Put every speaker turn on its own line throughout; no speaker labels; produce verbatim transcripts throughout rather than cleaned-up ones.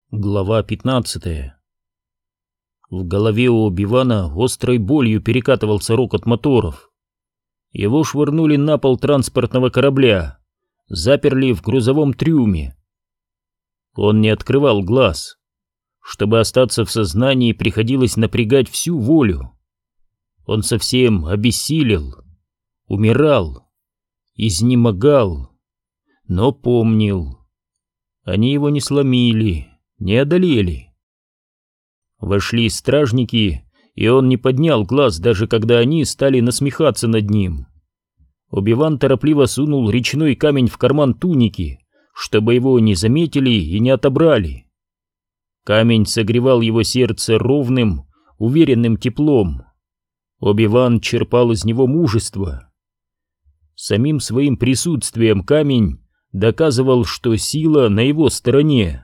Глава пятнадцатая. В голове у Оби-Вана острой болью перекатывался рокот моторов. Его швырнули на пол транспортного корабля, заперли в грузовом трюме. Он не открывал глаз. Чтобы остаться в сознании, приходилось напрягать всю волю. Он совсем обессилел, умирал, изнемогал, но помнил. Они его не сломили, не одолели. Вошли стражники, и он не поднял глаз, даже когда они стали насмехаться над ним. Оби-Ван торопливо сунул речной камень в карман туники, чтобы его не заметили и не отобрали. Камень согревал его сердце ровным, уверенным теплом. Оби-Ван черпал из него мужество. Самим своим присутствием камень доказывал, что сила на его стороне.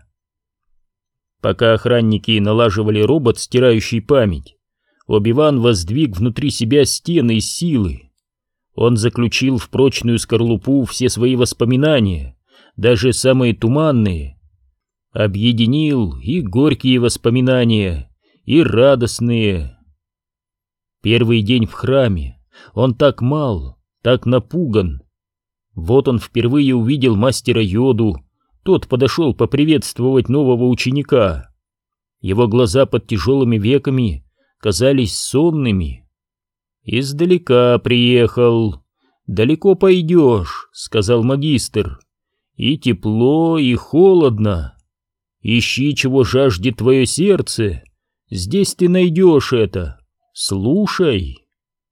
Пока охранники налаживали робот, стирающий память, Оби-Ван воздвиг внутри себя стены из силы. Он заключил в прочную скорлупу все свои воспоминания, даже самые туманные. Объединил и горькие воспоминания, и радостные. Первый день в храме. Он так мал, так напуган. Вот он впервые увидел мастера Йоду. Тот подошел поприветствовать нового ученика. Его глаза под тяжелыми веками казались сонными. «Издалека приехал. Далеко пойдешь», — сказал магистр. «И тепло, и холодно. Ищи, чего жаждет твое сердце. Здесь ты найдешь это. Слушай».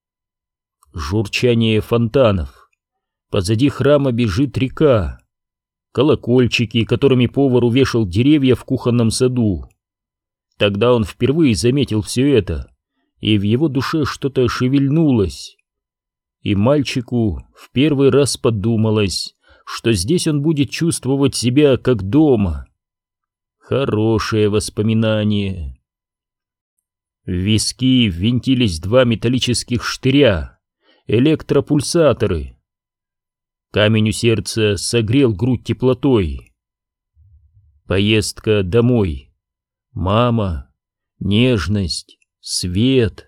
Журчание фонтанов. Позади храма бежит река. Колокольчики, которыми повар увешал деревья в кухонном саду. Тогда он впервые заметил все это, и в его душе что-то шевельнулось. И мальчику в первый раз подумалось, что здесь он будет чувствовать себя как дома. Хорошее воспоминание. В виски ввинтились два металлических штыря, электропульсаторы. Камень у сердца согрел грудь теплотой. Поездка домой. Мама, нежность, свет,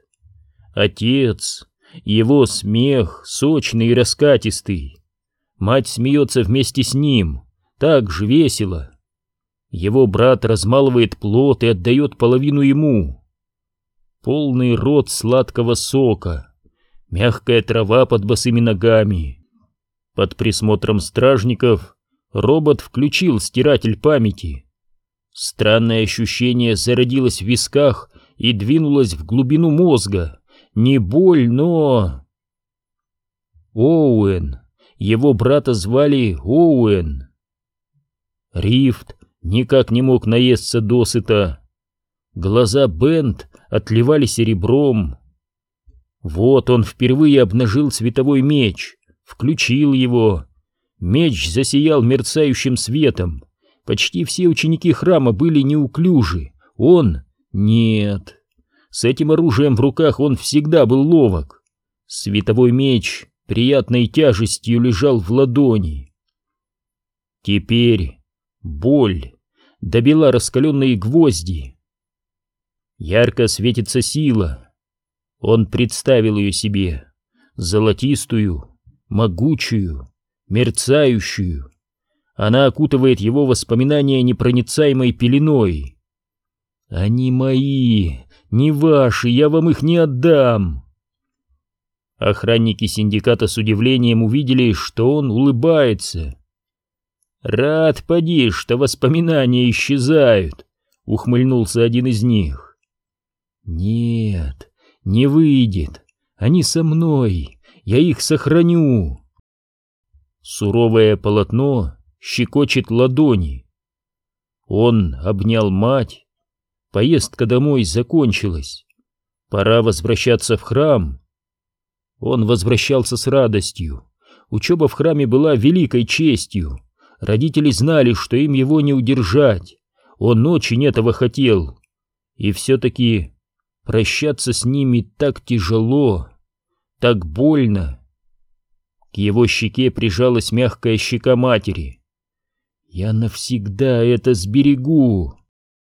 отец, его смех, сочный и раскатистый. Мать смеется вместе с ним, так же весело. Его брат размалывает плод и отдает половину ему. Полный рот сладкого сока, мягкая трава под босыми ногами. Под присмотром стражников робот включил стиратель памяти. Странное ощущение зародилось в висках и двинулось в глубину мозга. Не боль, но... Оуэн. Его брата звали Оуэн. Рифт никак не мог наесться досыта. Глаза Бент отливали серебром. Вот он впервые обнажил световой меч. Включил его. Меч засиял мерцающим светом. Почти все ученики храма были неуклюжи. Он — нет. С этим оружием в руках он всегда был ловок. Световой меч приятной тяжестью лежал в ладони. Теперь боль добила раскаленные гвозди. Ярко светится сила. Он представил ее себе. Золотистую, могучую, мерцающую. Она окутывает его воспоминания непроницаемой пеленой. «Они мои, не ваши, я вам их не отдам!» Охранники синдиката с удивлением увидели, что он улыбается. «Рад, поди, что воспоминания исчезают», — ухмыльнулся один из них. «Нет, не выйдет, они со мной. Я их сохраню». Суровое полотно щекочет ладони. Он обнял мать. Поездка домой закончилась. Пора возвращаться в храм. Он возвращался с радостью. Учеба в храме была великой честью. Родители знали, что им его не удержать. Он очень этого хотел. И все-таки прощаться с ними так тяжело. Так больно. К его щеке прижалась мягкая щека матери. «Я навсегда это сберегу!»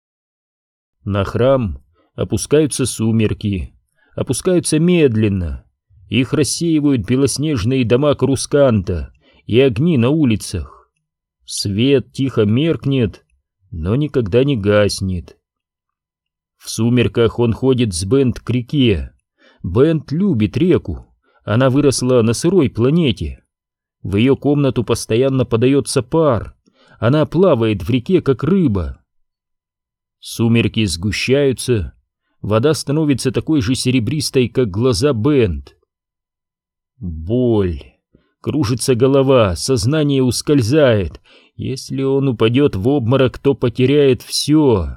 На храм опускаются сумерки, опускаются медленно. Их рассеивают белоснежные дома Корусканта и огни на улицах. Свет тихо меркнет, но никогда не гаснет. В сумерках он ходит с Бент к реке. Бент любит реку, она выросла на сырой планете. В ее комнату постоянно подается пар, она плавает в реке, как рыба. Сумерки сгущаются, вода становится такой же серебристой, как глаза Бент. Боль, кружится голова, сознание ускользает. Если он упадет в обморок, то потеряет все.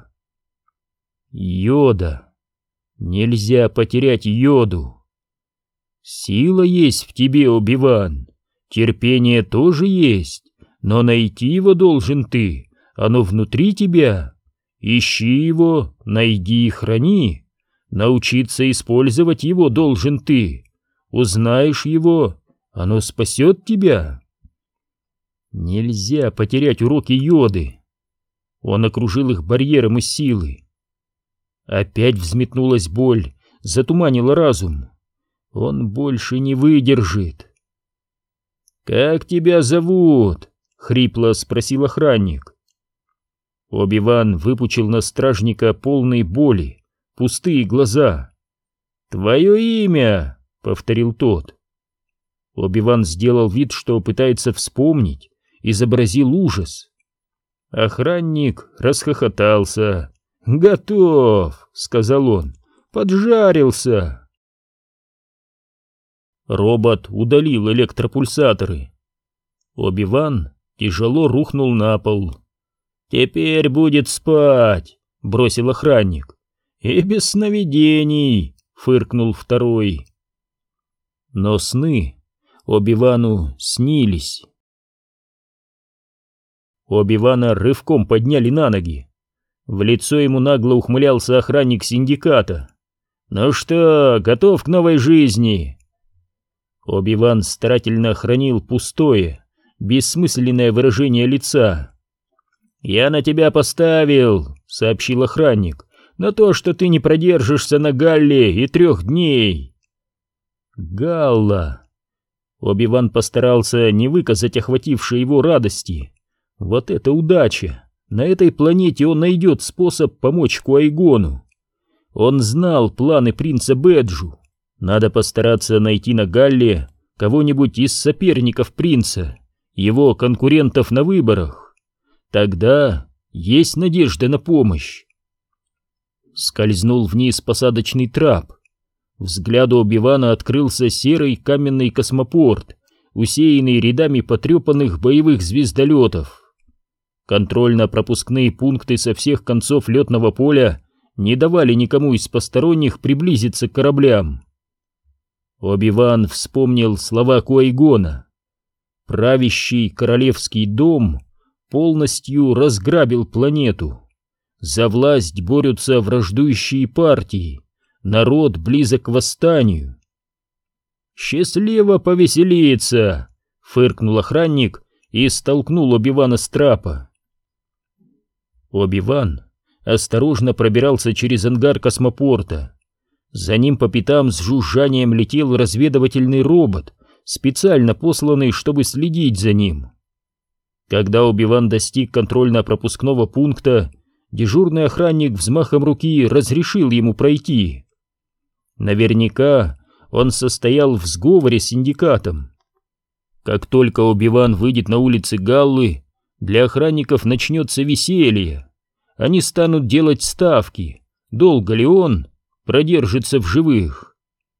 Йода. Нельзя потерять йоду. Сила есть в тебе, Оби-Ван. Терпение тоже есть, но найти его должен ты. Оно внутри тебя. Ищи его, найди и храни. Научиться использовать его должен ты. Узнаешь его, оно спасет тебя. Нельзя потерять уроки йоды. Он окружил их барьером из силы. Опять взметнулась боль, затуманила разум. Он больше не выдержит. «Как тебя зовут?» — хрипло спросил охранник. Оби-Ван выпучил на стражника полные боли, пустые глаза. «Твое имя!» — повторил тот. Оби-Ван сделал вид, что пытается вспомнить, изобразил ужас. Охранник расхохотался. «Готов!» — сказал он. «Поджарился!» Робот удалил электропульсаторы. Оби-Ван тяжело рухнул на пол. «Теперь будет спать!» — бросил охранник. «И без сновидений!» — фыркнул второй. Но сны Оби-Вану снились. Оби-Вана рывком подняли на ноги. В лицо ему нагло ухмылялся охранник синдиката. «Ну что, готов к новой жизни?» Оби-Ван старательно хранил пустое, бессмысленное выражение лица. «Я на тебя поставил», — сообщил охранник, «на то, что ты не продержишься на Галле и трех дней». Галла. Оби-Ван постарался не выказать охватившей его радости. Вот это удача! На этой планете он найдет способ помочь Куайгону. Он знал планы принца Бэджу. Надо постараться найти на Галле кого-нибудь из соперников принца, его конкурентов на выборах. Тогда есть надежда на помощь. Скользнул вниз посадочный трап. Взгляду Оби-Вана открылся серый каменный космопорт, усеянный рядами потрепанных боевых звездолетов. Контрольно-пропускные пункты со всех концов летного поля не давали никому из посторонних приблизиться к кораблям. Оби-Ван вспомнил слова Куайгона. Правящий королевский дом полностью разграбил планету. За власть борются враждующие партии. Народ близок к восстанию. «Счастливо повеселиться!» — фыркнул охранник и столкнул Оби-Вана с трапа. Оби-Ван осторожно пробирался через ангар космопорта. За ним по пятам с жужжанием летел разведывательный робот, специально посланный, чтобы следить за ним. Когда Оби-Ван достиг контрольно-пропускного пункта, дежурный охранник взмахом руки разрешил ему пройти. Наверняка он состоял в сговоре с синдикатом. Как только Оби-Ван выйдет на улицы Галлы, для охранников начнется веселье. Они станут делать ставки, долго ли он продержится в живых.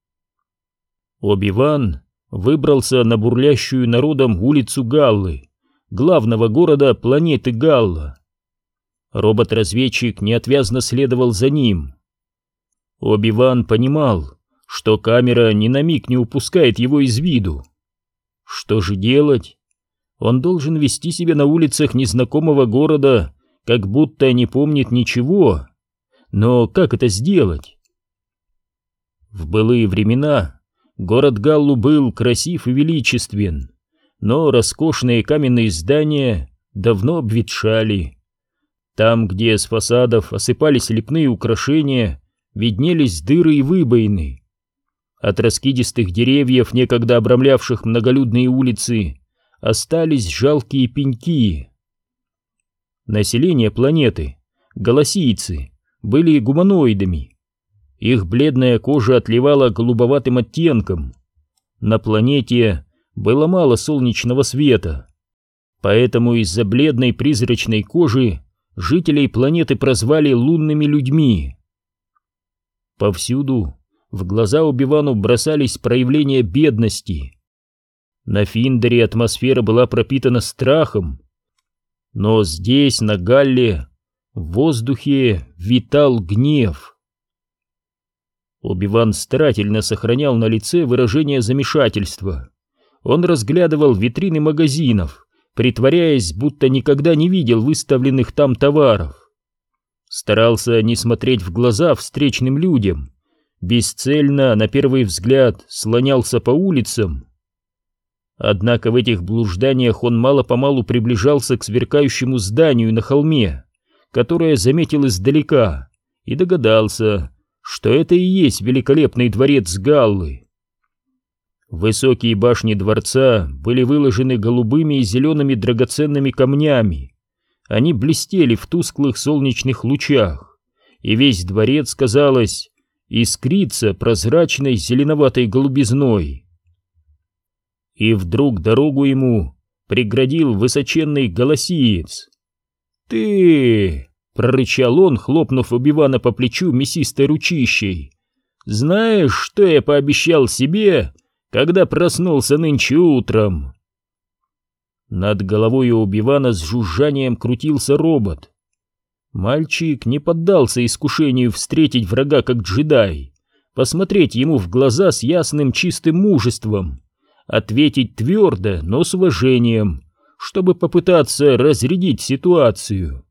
Оби-Ван выбрался на бурлящую народом улицу Галлы, главного города планеты Галла. Робот-разведчик неотвязно следовал за ним. Оби-Ван понимал, что камера ни на миг не упускает его из виду. Что же делать? Он должен вести себя на улицах незнакомого города, как будто не помнит ничего. Но как это сделать? В былые времена город Галлу был красив и величествен, но роскошные каменные здания давно обветшали. Там, где с фасадов осыпались лепные украшения, виднелись дыры и выбоины. От раскидистых деревьев, некогда обрамлявших многолюдные улицы, остались жалкие пеньки. Население планеты, голосийцы, были гуманоидами. Их бледная кожа отливала голубоватым оттенком. На планете было мало солнечного света, поэтому из-за бледной призрачной кожи жителей планеты прозвали лунными людьми. Повсюду в глаза Оби-Вану бросались проявления бедности. На Финдере атмосфера была пропитана страхом, но здесь, на Галле, в воздухе витал гнев. Оби-Ван старательно сохранял на лице выражение замешательства. Он разглядывал витрины магазинов, притворяясь, будто никогда не видел выставленных там товаров. Старался не смотреть в глаза встречным людям, бесцельно, на первый взгляд, слонялся по улицам. Однако в этих блужданиях он мало-помалу приближался к сверкающему зданию на холме, которое заметил издалека, и догадался, что это и есть великолепный дворец Галлы. Высокие башни дворца были выложены голубыми и зелеными драгоценными камнями. Они блестели в тусклых солнечных лучах, и весь дворец, казалось, искрится прозрачной зеленоватой голубизной. И вдруг дорогу ему преградил высоченный голосиец. «Ты!» — прорычал он, хлопнув Оби-Вана по плечу мясистой ручищей. «Знаешь, что я пообещал себе, когда проснулся нынче утром?» Над головой у Оби-Вана с жужжанием крутился робот. Мальчик не поддался искушению встретить врага как джедай, посмотреть ему в глаза с ясным чистым мужеством, ответить твердо, но с уважением, чтобы попытаться разрядить ситуацию.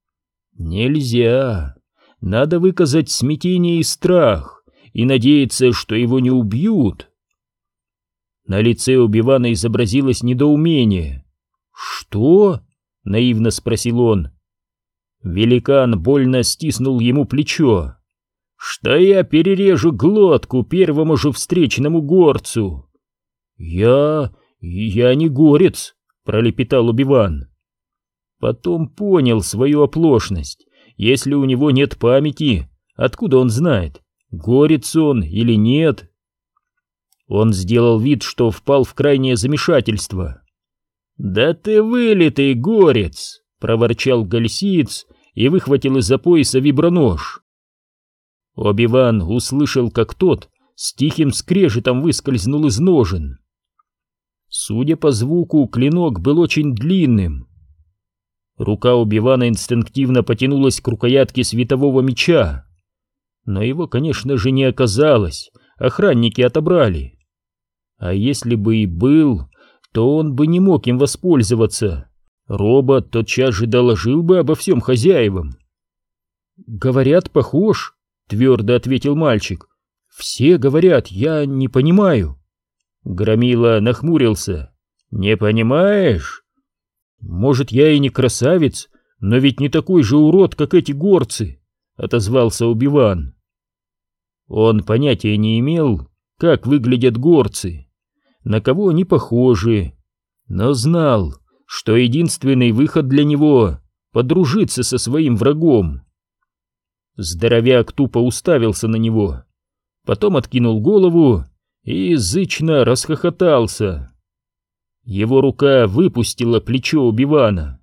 Нельзя. Надо выказать смятение и страх и надеяться, что его не убьют. На лице Оби-Вана изобразилось недоумение. «Что?» — наивно спросил он. Великан больно стиснул ему плечо. «Что я перережу глотку первому же встречному горцу?» «Я... я не горец», — пролепетал Оби-Ван. Потом понял свою оплошность. Если у него нет памяти, откуда он знает, горец он или нет? Он сделал вид, что впал в крайнее замешательство. «Да ты вылитый горец!» — проворчал гальсиец и выхватил из-за пояса вибронож. Оби-Ван услышал, как тот с тихим скрежетом выскользнул из ножен. Судя по звуку, клинок был очень длинным. Рука Оби-Вана инстинктивно потянулась к рукоятке светового меча. Но его, конечно же, не оказалось, охранники отобрали. А если бы и был, то он бы не мог им воспользоваться. Робот тотчас же доложил бы обо всем хозяевам. «Говорят, похож», — твердо ответил мальчик. «Все говорят, я не понимаю». Громила нахмурился. «Не понимаешь? Может, я и не красавец, но ведь не такой же урод, как эти горцы», — отозвался Оби-Ван. Он понятия не имел, как выглядят горцы, на кого они похожи, но знал, что единственный выход для него — подружиться со своим врагом. Здоровяк тупо уставился на него, потом откинул голову и язычно расхохотался. Его рука выпустила плечо Оби-Вана.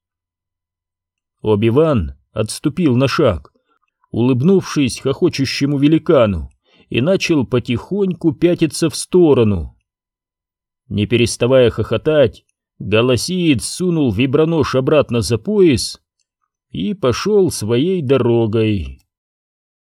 Оби-Ван отступил на шаг, улыбнувшись хохочущему великану, и начал потихоньку пятиться в сторону. Не переставая хохотать, голосиец сунул вибронож обратно за пояс и пошел своей дорогой.